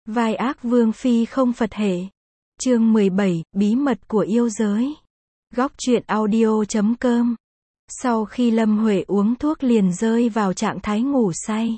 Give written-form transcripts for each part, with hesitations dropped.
Vai ác vương phi không Phật hệ. Chương 17, bí mật của yêu giới. Góc truyện audio.com. Sau khi Lâm Huệ uống thuốc liền rơi vào trạng thái ngủ say.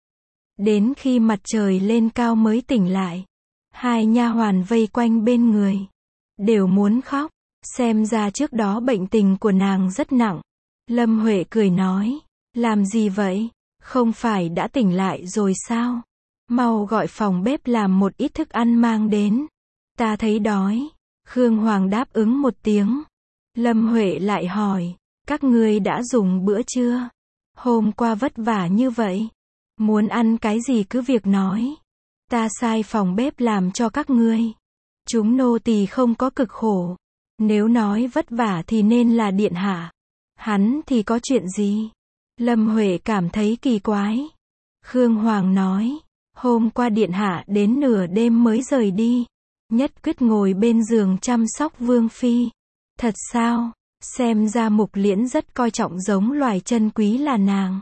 Đến khi mặt trời lên cao mới tỉnh lại. Hai nha hoàn vây quanh bên người. Đều muốn khóc. Xem ra trước đó bệnh tình của nàng rất nặng. Lâm Huệ cười nói. Làm gì vậy? Không phải đã tỉnh lại rồi sao? Mau gọi phòng bếp làm một ít thức ăn mang đến. Ta thấy đói. Khương Hoàng đáp ứng một tiếng. Lâm Huệ lại hỏi. Các ngươi đã dùng bữa chưa? Hôm qua vất vả như vậy. Muốn ăn cái gì cứ việc nói. Ta sai phòng bếp làm cho các ngươi. Chúng nô tỳ không có cực khổ. Nếu nói vất vả thì nên là điện hạ. Hắn thì có chuyện gì? Lâm Huệ cảm thấy kỳ quái. Khương Hoàng nói. Hôm qua điện hạ đến nửa đêm mới rời đi. Nhất quyết ngồi bên giường chăm sóc vương phi. Thật sao? Xem ra Mục Liễn rất coi trọng giống loài chân quý là nàng.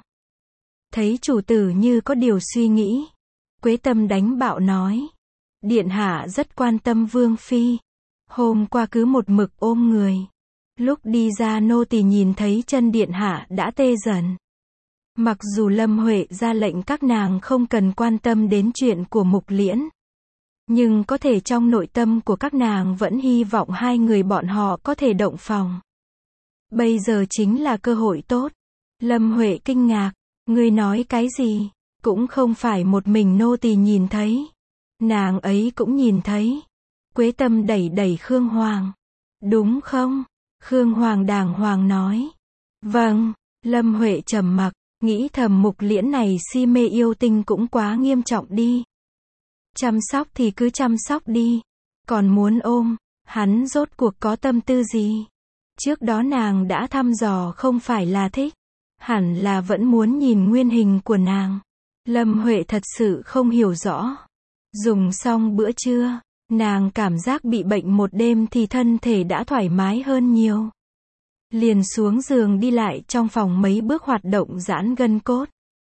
Thấy chủ tử như có điều suy nghĩ. Quế Tâm đánh bạo nói. Điện hạ rất quan tâm vương phi. Hôm qua cứ một mực ôm người. Lúc đi ra nô tỳ nhìn thấy chân điện hạ đã tê dần. Mặc dù Lâm Huệ ra lệnh các nàng không cần quan tâm đến chuyện của Mục Liễn. Nhưng có thể trong nội tâm của các nàng vẫn hy vọng hai người bọn họ có thể động phòng. Bây giờ chính là cơ hội tốt. Lâm Huệ kinh ngạc. Ngươi nói cái gì? Cũng không phải một mình nô tỳ nhìn thấy. Nàng ấy cũng nhìn thấy. Quế Tâm đẩy đẩy Khương Hoàng. Đúng không? Khương Hoàng đàng hoàng nói. Vâng. Lâm Huệ trầm mặc. Nghĩ thầm Mục Liễn này si mê yêu tinh cũng quá nghiêm trọng đi. Chăm sóc thì cứ chăm sóc đi. Còn muốn ôm, hắn rốt cuộc có tâm tư gì? Trước đó nàng đã thăm dò không phải là thích. Hẳn là vẫn muốn nhìn nguyên hình của nàng. Lâm Huệ thật sự không hiểu rõ. Dùng xong bữa trưa, nàng cảm giác bị bệnh một đêm thì thân thể đã thoải mái hơn nhiều. Liền xuống giường đi lại trong phòng mấy bước hoạt động giãn gân cốt.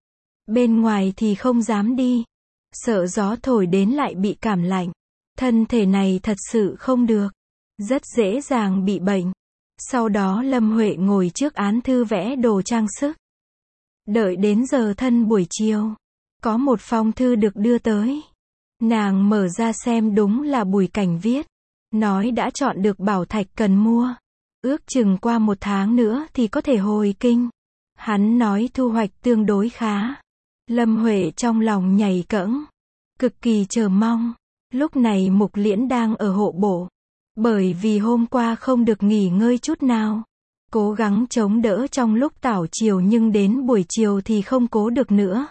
Bên ngoài thì không dám đi. Sợ gió thổi đến lại bị cảm lạnh. Thân thể này thật sự không được. Rất dễ dàng bị bệnh. Sau đó Lâm Huệ ngồi trước án thư vẽ đồ trang sức. Đợi đến giờ thân buổi chiều. Có một phong thư được đưa tới. Nàng mở ra xem đúng là Bùi Cảnh viết. Nói đã chọn được bảo thạch cần mua. Ước chừng qua 1 tháng nữa thì có thể hồi kinh. Hắn nói thu hoạch tương đối khá. Lâm Huệ trong lòng nhảy cẫng. Cực kỳ chờ mong. Lúc này Mục Liễn đang ở hộ bộ. Bởi vì hôm qua không được nghỉ ngơi chút nào. Cố gắng chống đỡ trong lúc tảo chiều nhưng đến buổi chiều thì không cố được nữa.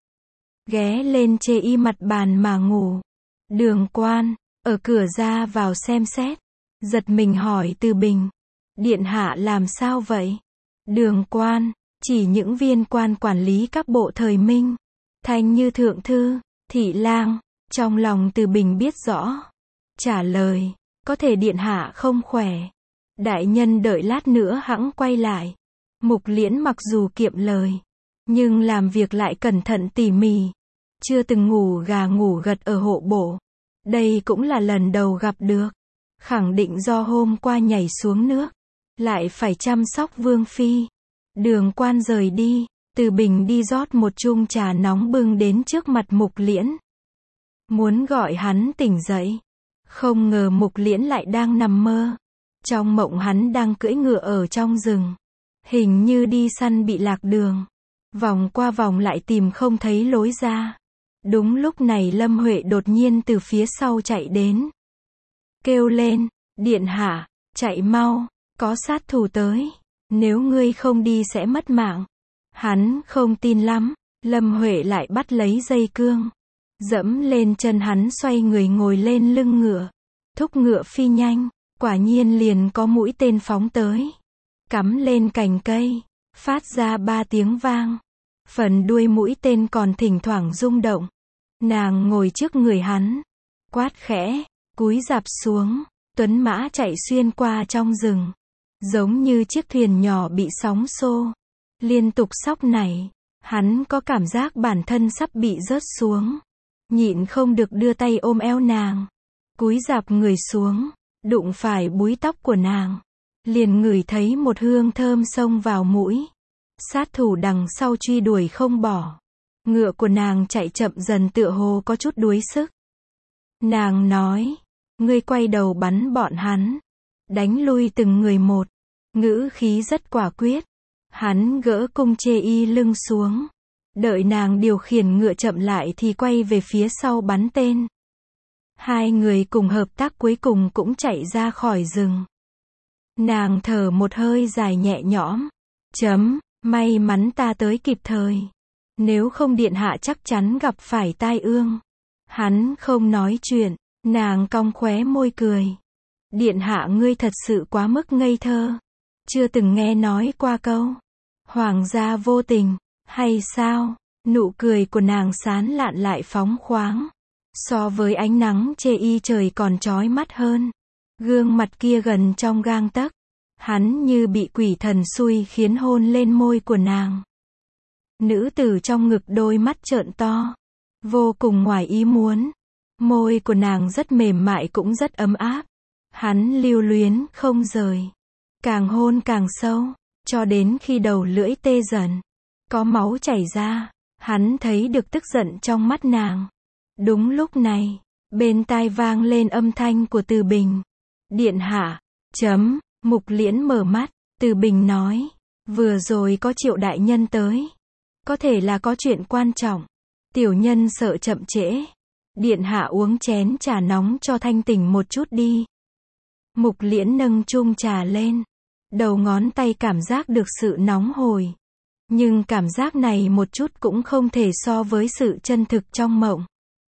Ghé lên chê y mặt bàn mà ngủ. Đường Quan, ở cửa ra vào xem xét. Giật mình hỏi Từ Bình. Điện hạ làm sao vậy? Đường Quan, chỉ những viên quan quản lý các bộ thời Minh. Thanh Như thượng thư, thị lang, trong lòng Từ Bình biết rõ. Trả lời, có thể điện hạ không khỏe. Đại nhân đợi lát nữa hẵng quay lại. Mục Liễn mặc dù kiệm lời, nhưng làm việc lại cẩn thận tỉ mỉ. Chưa từng ngủ gà ngủ gật ở hộ bộ. Đây cũng là lần đầu gặp được. Khẳng định do hôm qua nhảy xuống nước. Lại phải chăm sóc vương phi. Đường Quan rời đi. Từ Bình đi rót một chung trà nóng bưng đến trước mặt Mục Liễn. Muốn gọi hắn tỉnh dậy. Không ngờ Mục Liễn lại đang nằm mơ. Trong mộng hắn đang cưỡi ngựa ở trong rừng. Hình như đi săn bị lạc đường. Vòng qua vòng lại tìm không thấy lối ra. Đúng lúc này Lâm Huệ đột nhiên từ phía sau chạy đến. Kêu lên, điện hạ, chạy mau, có sát thủ tới. Nếu ngươi không đi sẽ mất mạng. Hắn không tin lắm. Lâm Huệ lại bắt lấy dây cương. Dẫm lên chân hắn xoay người ngồi lên lưng ngựa. Thúc ngựa phi nhanh. Quả nhiên liền có mũi tên phóng tới. Cắm lên cành cây. Phát ra 3 tiếng vang. Phần đuôi mũi tên còn thỉnh thoảng rung động. Nàng ngồi trước người hắn. Quát khẽ. Cúi rạp xuống. Tuấn mã chạy xuyên qua trong rừng. Giống như chiếc thuyền nhỏ bị sóng xô. Liên tục sóc nảy. Hắn có cảm giác bản thân sắp bị rớt xuống. nhịn không được đưa tay ôm eo nàng, cúi rạp người xuống, đụng phải búi tóc của nàng, liền ngửi thấy một hương thơm xông vào mũi. Sát thủ đằng sau truy đuổi không bỏ. Ngựa của nàng chạy chậm dần tựa hồ có chút đuối sức. Nàng nói, ngươi quay đầu bắn bọn hắn, đánh lui từng người một, ngữ khí rất quả quyết. Hắn gỡ cung chê y lưng xuống, đợi nàng điều khiển ngựa chậm lại thì quay về phía sau bắn tên. Hai người cùng hợp tác cuối cùng cũng chạy ra khỏi rừng. Nàng thở một hơi dài nhẹ nhõm. May mắn ta tới kịp thời. Nếu không điện hạ chắc chắn gặp phải tai ương. Hắn không nói chuyện, nàng cong khóe môi cười. Điện hạ ngươi thật sự quá mức ngây thơ. Chưa từng nghe nói qua câu hoàng gia vô tình, hay sao? Nụ cười của nàng sán lạn lại phóng khoáng. So với ánh nắng chê y trời còn chói mắt hơn. Gương mặt kia gần trong gang tấc. Hắn như bị quỷ thần xui khiến hôn lên môi của nàng. Nữ tử trong ngực đôi mắt trợn to. Vô cùng ngoài ý muốn. Môi của nàng rất mềm mại cũng rất ấm áp. Hắn lưu luyến không rời. Càng hôn càng sâu. Cho đến khi đầu lưỡi tê dần. Có máu chảy ra. Hắn thấy được tức giận trong mắt nàng. Đúng lúc này, bên tai vang lên âm thanh của Từ Bình. Điện hạ. Mục Liễn mở mắt. Từ Bình nói. Vừa rồi có Triệu đại nhân tới. Có thể là có chuyện quan trọng. Tiểu nhân sợ chậm trễ. Điện hạ uống chén trà nóng cho thanh tỉnh một chút đi. Mục Liễn nâng chung trà lên. Đầu ngón tay cảm giác được sự nóng hổi. Nhưng cảm giác này một chút cũng không thể so với sự chân thực trong mộng.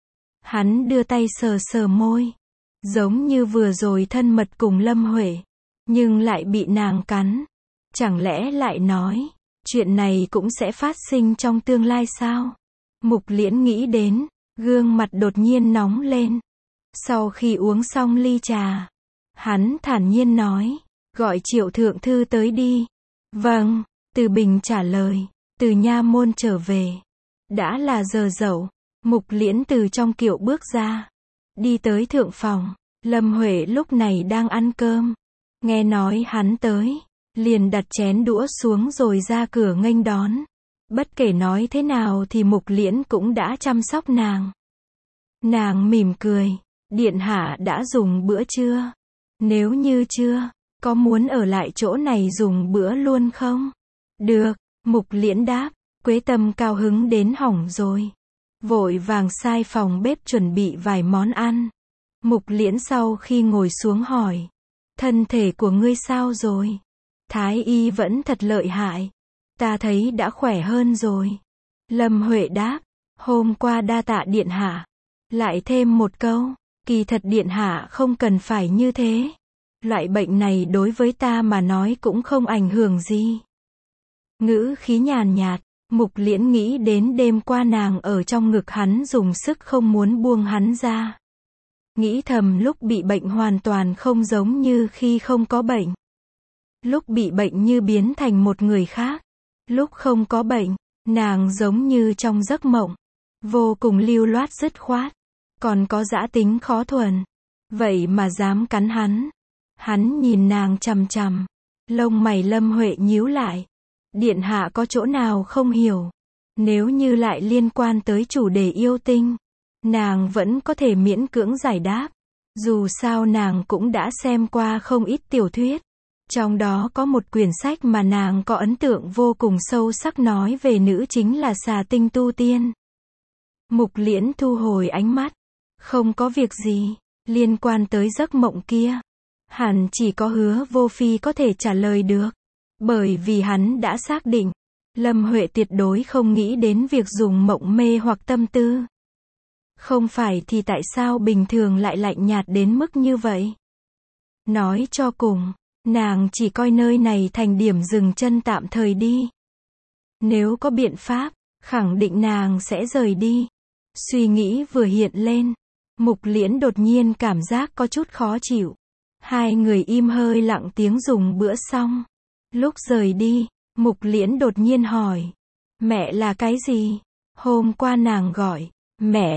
Hắn đưa tay sờ sờ môi. Giống như vừa rồi thân mật cùng Lâm Huệ. Nhưng lại bị nàng cắn. Chẳng lẽ lại nói, chuyện này cũng sẽ phát sinh trong tương lai sao? Mục Liễn nghĩ đến, gương mặt đột nhiên nóng lên. Sau khi uống xong ly trà, hắn thản nhiên nói, gọi Triệu thượng thư tới đi. Vâng, Từ Bình trả lời, từ nha môn trở về. Đã là giờ dậu, Mục Liễn từ trong kiệu bước ra. Đi tới thượng phòng, Lâm Huệ lúc này đang ăn cơm. Nghe nói hắn tới, liền đặt chén đũa xuống rồi ra cửa nghênh đón. Bất kể nói thế nào thì Mục Liễn cũng đã chăm sóc nàng. Nàng mỉm cười, điện hạ đã dùng bữa chưa? Nếu như chưa, có muốn ở lại chỗ này dùng bữa luôn không? Được, Mục Liễn đáp, Quế Tâm cao hứng đến hỏng rồi. Vội vàng sai phòng bếp chuẩn bị vài món ăn. Mục Liễn sau khi ngồi xuống hỏi, thân thể của ngươi sao rồi? Thái y vẫn thật lợi hại. Ta thấy đã khỏe hơn rồi. Lâm Huệ đáp, hôm qua đa tạ điện hạ. Lại thêm một câu, kỳ thật điện hạ không cần phải như thế. Loại bệnh này đối với ta mà nói cũng không ảnh hưởng gì. Ngữ khí nhàn nhạt, Mục Liễn nghĩ đến đêm qua nàng ở trong ngực hắn dùng sức không muốn buông hắn ra. Nghĩ thầm lúc bị bệnh hoàn toàn không giống như khi không có bệnh. Lúc bị bệnh như biến thành một người khác. Lúc không có bệnh, nàng giống như trong giấc mộng. Vô cùng lưu loát dứt khoát. Còn có dã tính khó thuần. Vậy mà dám cắn hắn. Hắn nhìn nàng chằm chằm. Lông mày Lâm Huệ nhíu lại. Điện hạ có chỗ nào không hiểu. Nếu như lại liên quan tới chủ đề yêu tinh, nàng vẫn có thể miễn cưỡng giải đáp. Dù sao nàng cũng đã xem qua không ít tiểu thuyết. Trong đó có một quyển sách mà nàng có ấn tượng vô cùng sâu sắc nói về nữ chính là xà tinh tu tiên. Mục Liễn thu hồi ánh mắt. Không có việc gì, liên quan tới giấc mộng kia. Hẳn chỉ có Hứa Vô Phi có thể trả lời được. Bởi vì hắn đã xác định, Lâm Huệ tuyệt đối không nghĩ đến việc dùng mộng mê hoặc tâm tư. Không phải thì tại sao bình thường lại lạnh nhạt đến mức như vậy? Nói cho cùng, nàng chỉ coi nơi này thành điểm dừng chân tạm thời đi. Nếu có biện pháp, khẳng định nàng sẽ rời đi. Suy nghĩ vừa hiện lên, Mục Liễn đột nhiên cảm giác có chút khó chịu. Hai người im hơi lặng tiếng dùng bữa xong. Lúc rời đi, Mục Liễn đột nhiên hỏi, mẹ là cái gì? Hôm qua nàng gọi, mẹ,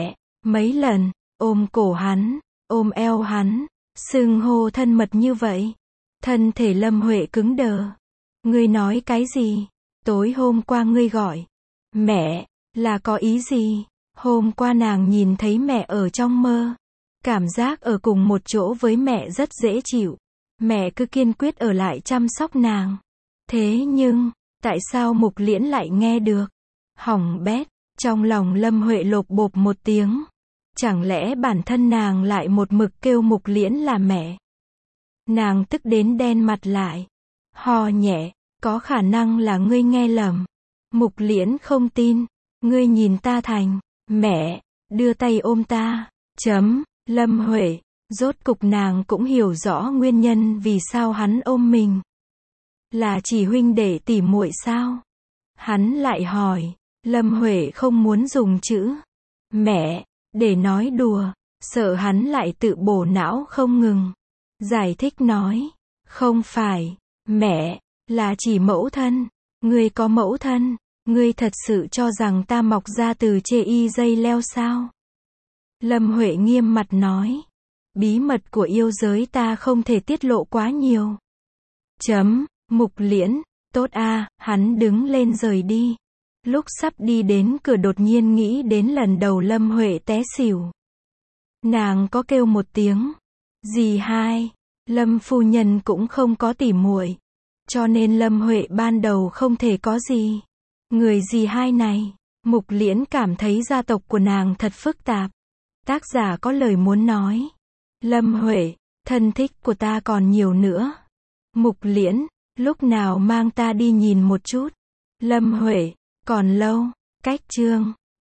mấy lần, ôm cổ hắn, ôm eo hắn, xưng hô thân mật như vậy. Thân thể Lâm Huệ cứng đờ. Ngươi nói cái gì? Tối hôm qua ngươi gọi mẹ, là có ý gì? Hôm qua nàng nhìn thấy mẹ ở trong mơ. Cảm giác ở cùng một chỗ với mẹ rất dễ chịu. Mẹ cứ kiên quyết ở lại chăm sóc nàng. Thế nhưng, tại sao Mục Liễn lại nghe được? Hỏng bét, trong lòng Lâm Huệ lộp bộp một tiếng. Chẳng lẽ bản thân nàng lại một mực kêu Mục Liễn là mẹ? Nàng tức đến đen mặt lại. Ho nhẹ, có khả năng là ngươi nghe lầm. Mục Liễn không tin. Ngươi nhìn ta thành mẹ, đưa tay ôm ta. Lâm Huệ, rốt cục nàng cũng hiểu rõ nguyên nhân vì sao hắn ôm mình. Là chỉ huynh đệ tỉ muội sao? Hắn lại hỏi. Lâm Huệ không muốn dùng chữ mẹ để nói đùa, sợ hắn lại tự bổ não không ngừng. Giải thích nói, không phải, mẹ, là chỉ mẫu thân. Ngươi có mẫu thân, ngươi thật sự cho rằng ta mọc ra từ chê y dây leo sao? Lâm Huệ nghiêm mặt nói, bí mật của yêu giới ta không thể tiết lộ quá nhiều. Mục Liễn, tốt a, hắn đứng lên rời đi. Lúc sắp đi đến cửa đột nhiên nghĩ đến lần đầu Lâm Huệ té xỉu. Nàng có kêu một tiếng, dì hai, Lâm phu nhân cũng không có tỉ muội, cho nên Lâm Huệ ban đầu không thể có gì. Người dì hai này, Mục Liễn cảm thấy gia tộc của nàng thật phức tạp. Tác giả có lời muốn nói. Lâm Huệ, thân thích của ta còn nhiều nữa. Mục Liễn, lúc nào mang ta đi nhìn một chút. Lâm Huệ, còn lâu, cách chương